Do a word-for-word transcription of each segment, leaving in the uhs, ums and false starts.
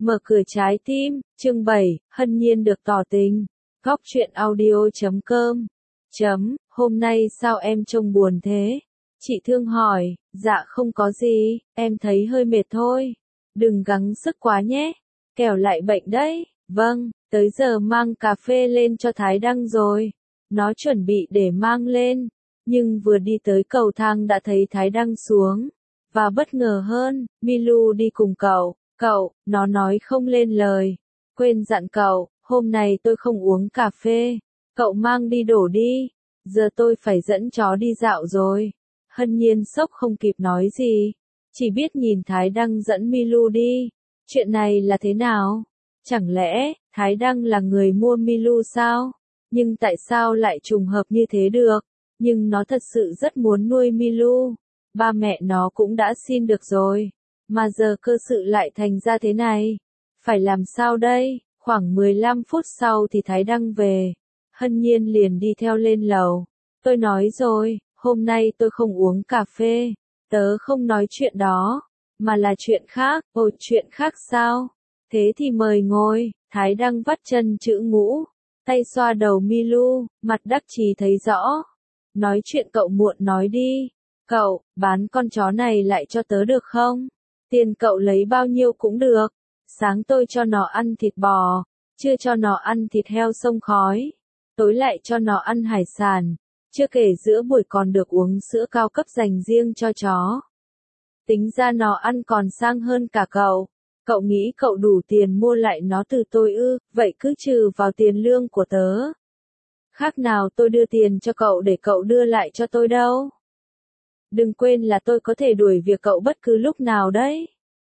Mở cửa trái tim, chương bảy, Hân Nhiên được tỏ tình. Góc truyện audio chấm com. Chấm, hôm nay sao em trông buồn thế? Chị Thương hỏi, dạ không có gì, em thấy hơi mệt thôi. Đừng gắng sức quá nhé, kẻo lại bệnh đấy. Vâng, tới giờ mang cà phê lên cho Thái Đăng rồi. Nó chuẩn bị để mang lên, nhưng vừa đi tới cầu thang đã thấy Thái Đăng xuống. Và bất ngờ hơn, Milu đi cùng cậu. Cậu, nó nói không lên lời. Quên dặn cậu, hôm nay tôi không uống cà phê. Cậu mang đi đổ đi. Giờ tôi phải dẫn chó đi dạo rồi. Hân Nhiên sốc không kịp nói gì. Chỉ biết nhìn Thái Đăng dẫn Milu đi. Chuyện này là thế nào? Chẳng lẽ, Thái Đăng là người mua Milu sao? Nhưng tại sao lại trùng hợp như thế được? Nhưng nó thật sự rất muốn nuôi Milu. Ba mẹ nó cũng đã xin được rồi. Mà giờ cơ sự lại thành ra thế này. Phải làm sao đây? Khoảng mười lăm phút sau thì Thái Đăng về. Hân Nhiên liền đi theo lên lầu. Tôi nói rồi, hôm nay tôi không uống cà phê. Tớ không nói chuyện đó. Mà là chuyện khác. Ồ, chuyện khác sao? Thế thì mời ngồi. Thái Đăng vắt chân chữ ngũ. Tay xoa đầu Milu, mặt đắc chí thấy rõ. Nói chuyện cậu muộn nói đi. Cậu, bán con chó này lại cho tớ được không? Tiền cậu lấy bao nhiêu cũng được. Sáng tôi cho nó ăn thịt bò, trưa cho nó ăn thịt heo xông khói, tối lại cho nó ăn hải sản, chưa kể giữa buổi còn được uống sữa cao cấp dành riêng cho chó. Tính ra nó ăn còn sang hơn cả cậu. Cậu nghĩ cậu đủ tiền mua lại nó từ tôi ư? Vậy cứ trừ vào tiền lương của tớ. Khác nào tôi đưa tiền cho cậu để cậu đưa lại cho tôi đâu. Đừng quên là tôi có thể đuổi việc cậu bất cứ lúc nào đấy.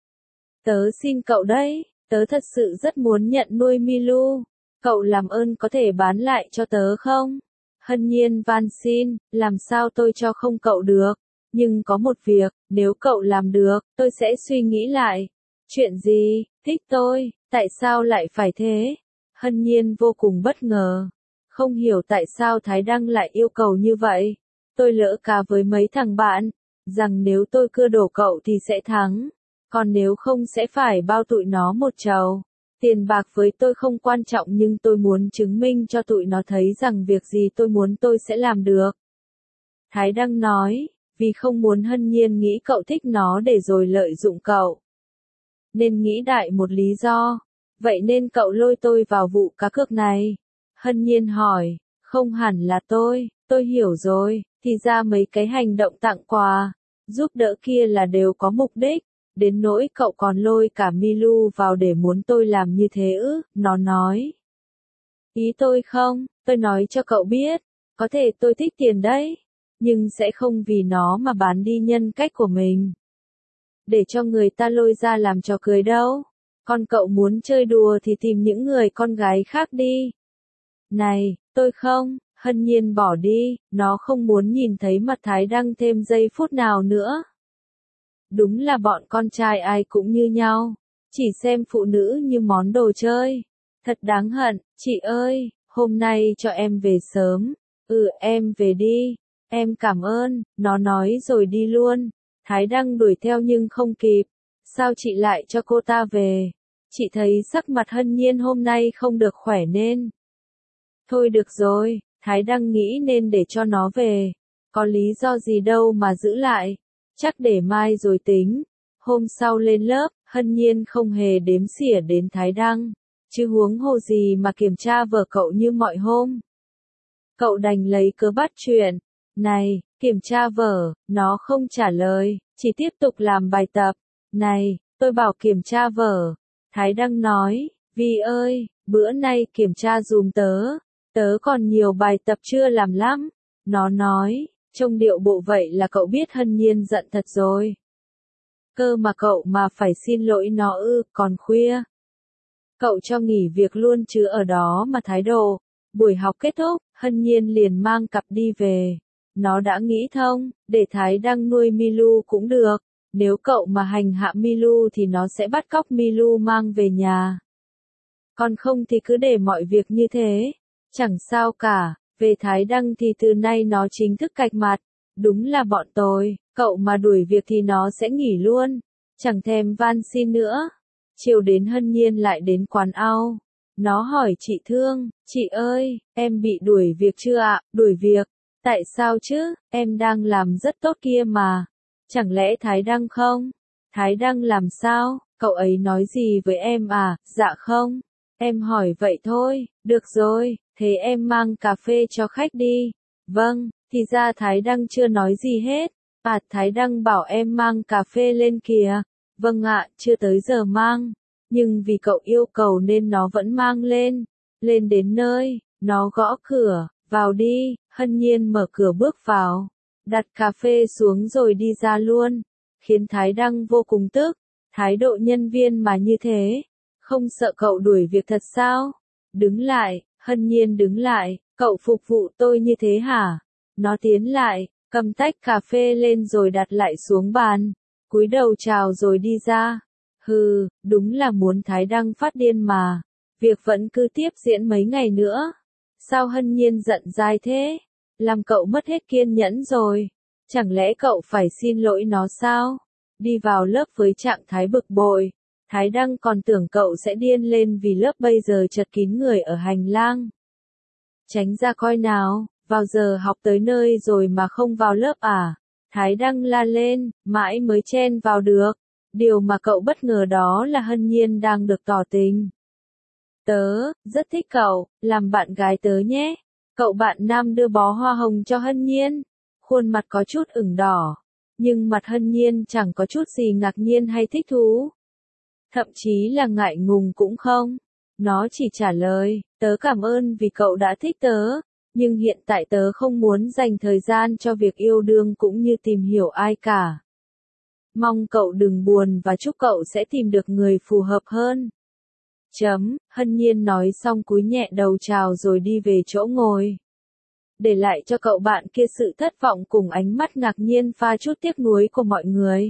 Tớ xin cậu đấy, tớ thật sự rất muốn nhận nuôi Milu. Cậu làm ơn có thể bán lại cho tớ không? Hân Nhiên van xin, làm sao tôi cho không cậu được. Nhưng có một việc, nếu cậu làm được, tôi sẽ suy nghĩ lại. Chuyện gì? Thích tôi, tại sao lại phải thế? Hân Nhiên vô cùng bất ngờ. Không hiểu tại sao Thái Đăng lại yêu cầu như vậy. Tôi lỡ cá với mấy thằng bạn, rằng nếu tôi cưa đổ cậu thì sẽ thắng. Còn nếu không sẽ phải bao tụi nó một trầu. Tiền bạc với tôi không quan trọng nhưng tôi muốn chứng minh cho tụi nó thấy rằng việc gì tôi muốn tôi sẽ làm được. Thái Đăng nói, vì không muốn Hân Nhiên nghĩ cậu thích nó để rồi lợi dụng cậu. Nên nghĩ đại một lý do. Vậy nên cậu lôi tôi vào vụ cá cược này. Hân Nhiên hỏi, không hẳn là tôi, tôi hiểu rồi, thì ra mấy cái hành động tặng quà, giúp đỡ kia là đều có mục đích. Đến nỗi cậu còn lôi cả Milu vào để muốn tôi làm như thế ư, nó nói. Ý tôi không, tôi nói cho cậu biết, có thể tôi thích tiền đấy, nhưng sẽ không vì nó mà bán đi nhân cách của mình. Để cho người ta lôi ra làm trò cười đâu. Còn cậu muốn chơi đùa thì tìm những người con gái khác đi. Này, tôi không, Hân Nhiên bỏ đi, nó không muốn nhìn thấy mặt Thái Đăng thêm giây phút nào nữa. Đúng là bọn con trai ai cũng như nhau, chỉ xem phụ nữ như món đồ chơi. Thật đáng hận, chị ơi, hôm nay cho em về sớm. Ừ, em về đi, em cảm ơn, nó nói rồi đi luôn. Thái Đăng đuổi theo nhưng không kịp. Sao chị lại cho cô ta về? Chị thấy sắc mặt Hân Nhiên hôm nay không được khỏe nên. Thôi được rồi, Thái Đăng nghĩ nên để cho nó về. Có lý do gì đâu mà giữ lại. Chắc để mai rồi tính. Hôm sau lên lớp, Hân Nhiên không hề đếm xỉa đến Thái Đăng. Chứ huống hồ gì mà kiểm tra vở cậu như mọi hôm. Cậu đành lấy cớ bắt chuyện. Này, kiểm tra vở, nó không trả lời, chỉ tiếp tục làm bài tập. Này, tôi bảo kiểm tra vở. Thái Đăng nói, Vi ơi, bữa nay kiểm tra dùm tớ. Tớ còn nhiều bài tập chưa làm lắm. Nó nói, trông điệu bộ vậy là cậu biết Hân Nhiên giận thật rồi. Cơ mà cậu mà phải xin lỗi nó ư, còn khuya. Cậu cho nghỉ việc luôn chứ ở đó mà thái độ. Buổi học kết thúc, Hân Nhiên liền mang cặp đi về. Nó đã nghĩ thông, để Thái Đăng nuôi Milu cũng được. Nếu cậu mà hành hạ Milu thì nó sẽ bắt cóc Milu mang về nhà. Còn không thì cứ để mọi việc như thế. Chẳng sao cả, về Thái Đăng thì từ nay nó chính thức cạch mặt. Đúng là bọn tôi, cậu mà đuổi việc thì nó sẽ nghỉ luôn. Chẳng thèm van xin nữa. Chiều đến Hân Nhiên lại đến quán ao. Nó hỏi chị Thương, chị ơi, em bị đuổi việc chưa ạ? Đuổi việc? Tại sao chứ, em đang làm rất tốt kia mà. Chẳng lẽ Thái Đăng không? Thái Đăng làm sao? Cậu ấy nói gì với em à? Dạ không. Em hỏi vậy thôi, được rồi, thế em mang cà phê cho khách đi. Vâng, thì ra Thái Đăng chưa nói gì hết. À, Thái Đăng bảo em mang cà phê lên kìa. Vâng ạ, chưa tới giờ mang. Nhưng vì cậu yêu cầu nên nó vẫn mang lên. Lên đến nơi, nó gõ cửa, vào đi, Hân Nhiên mở cửa bước vào. Đặt cà phê xuống rồi đi ra luôn. Khiến Thái Đăng vô cùng tức. Thái độ nhân viên mà như thế. Không sợ cậu đuổi việc thật sao? Đứng lại, Hân Nhiên đứng lại, cậu phục vụ tôi như thế hả? Nó tiến lại, cầm tách cà phê lên rồi đặt lại xuống bàn. Cúi đầu chào rồi đi ra. Hừ, đúng là muốn Thái Đăng phát điên mà. Việc vẫn cứ tiếp diễn mấy ngày nữa. Sao Hân Nhiên giận dai thế? Làm cậu mất hết kiên nhẫn rồi. Chẳng lẽ cậu phải xin lỗi nó sao? Đi vào lớp với trạng thái bực bội. Thái Đăng còn tưởng cậu sẽ điên lên vì lớp bây giờ chật kín người ở hành lang. Tránh ra coi nào, vào giờ học tới nơi rồi mà không vào lớp à? Thái Đăng la lên, mãi mới chen vào được. Điều mà cậu bất ngờ đó là Hân Nhiên đang được tỏ tình. Tớ, rất thích cậu, làm bạn gái tớ nhé. Cậu bạn nam đưa bó hoa hồng cho Hân Nhiên. Khuôn mặt có chút ửng đỏ. Nhưng mặt Hân Nhiên chẳng có chút gì ngạc nhiên hay thích thú. Thậm chí là ngại ngùng cũng không. Nó chỉ trả lời, tớ cảm ơn vì cậu đã thích tớ. Nhưng hiện tại tớ không muốn dành thời gian cho việc yêu đương cũng như tìm hiểu ai cả. Mong cậu đừng buồn và chúc cậu sẽ tìm được người phù hợp hơn. Chấm, Hân Nhiên nói xong cúi nhẹ đầu chào rồi đi về chỗ ngồi. Để lại cho cậu bạn kia sự thất vọng cùng ánh mắt ngạc nhiên pha chút tiếc nuối của mọi người.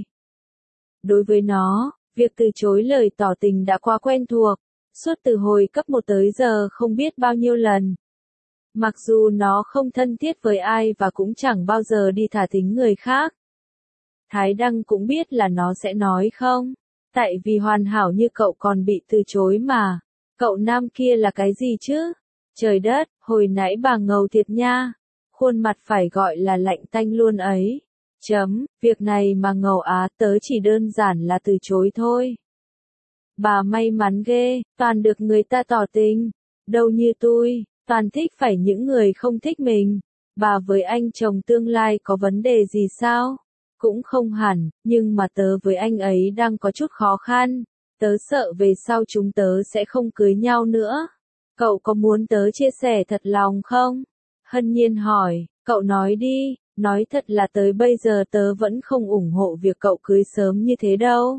Đối với nó, việc từ chối lời tỏ tình đã quá quen thuộc, suốt từ hồi cấp một tới giờ không biết bao nhiêu lần. Mặc dù nó không thân thiết với ai và cũng chẳng bao giờ đi thả thính người khác. Thái Đăng cũng biết là nó sẽ nói không. Tại vì hoàn hảo như cậu còn bị từ chối mà. Cậu nam kia là cái gì chứ? Trời đất, hồi nãy bà ngầu thiệt nha. Khuôn mặt phải gọi là lạnh tanh luôn ấy. Chấm, việc này mà ngầu á tớ chỉ đơn giản là từ chối thôi. Bà may mắn ghê, toàn được người ta tỏ tình. Đâu như tôi, toàn thích phải những người không thích mình. Bà với anh chồng tương lai có vấn đề gì sao? Cũng không hẳn, nhưng mà tớ với anh ấy đang có chút khó khăn. Tớ sợ về sau chúng tớ sẽ không cưới nhau nữa. Cậu có muốn tớ chia sẻ thật lòng không? Hân Nhiên hỏi, cậu nói đi, nói thật là tới bây giờ tớ vẫn không ủng hộ việc cậu cưới sớm như thế đâu.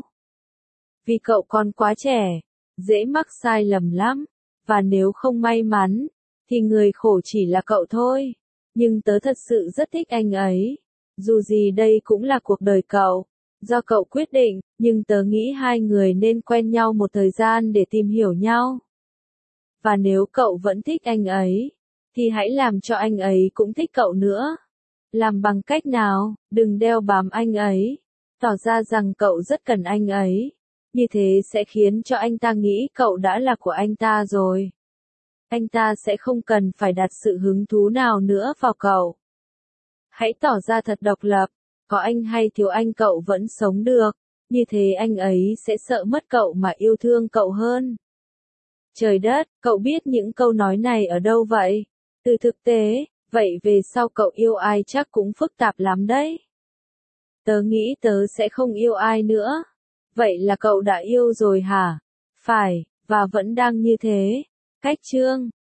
Vì cậu còn quá trẻ, dễ mắc sai lầm lắm, và nếu không may mắn, thì người khổ chỉ là cậu thôi. Nhưng tớ thật sự rất thích anh ấy. Dù gì đây cũng là cuộc đời cậu, do cậu quyết định, nhưng tớ nghĩ hai người nên quen nhau một thời gian để tìm hiểu nhau. Và nếu cậu vẫn thích anh ấy, thì hãy làm cho anh ấy cũng thích cậu nữa. Làm bằng cách nào, đừng đeo bám anh ấy, tỏ ra rằng cậu rất cần anh ấy. Như thế sẽ khiến cho anh ta nghĩ cậu đã là của anh ta rồi. Anh ta sẽ không cần phải đặt sự hứng thú nào nữa vào cậu. Hãy tỏ ra thật độc lập, có anh hay thiếu anh cậu vẫn sống được, như thế anh ấy sẽ sợ mất cậu mà yêu thương cậu hơn. Trời đất, cậu biết những câu nói này ở đâu vậy? Từ thực tế, vậy về sau cậu yêu ai chắc cũng phức tạp lắm đấy. Tớ nghĩ tớ sẽ không yêu ai nữa. Vậy là cậu đã yêu rồi hả? Phải, và vẫn đang như thế. Cách chương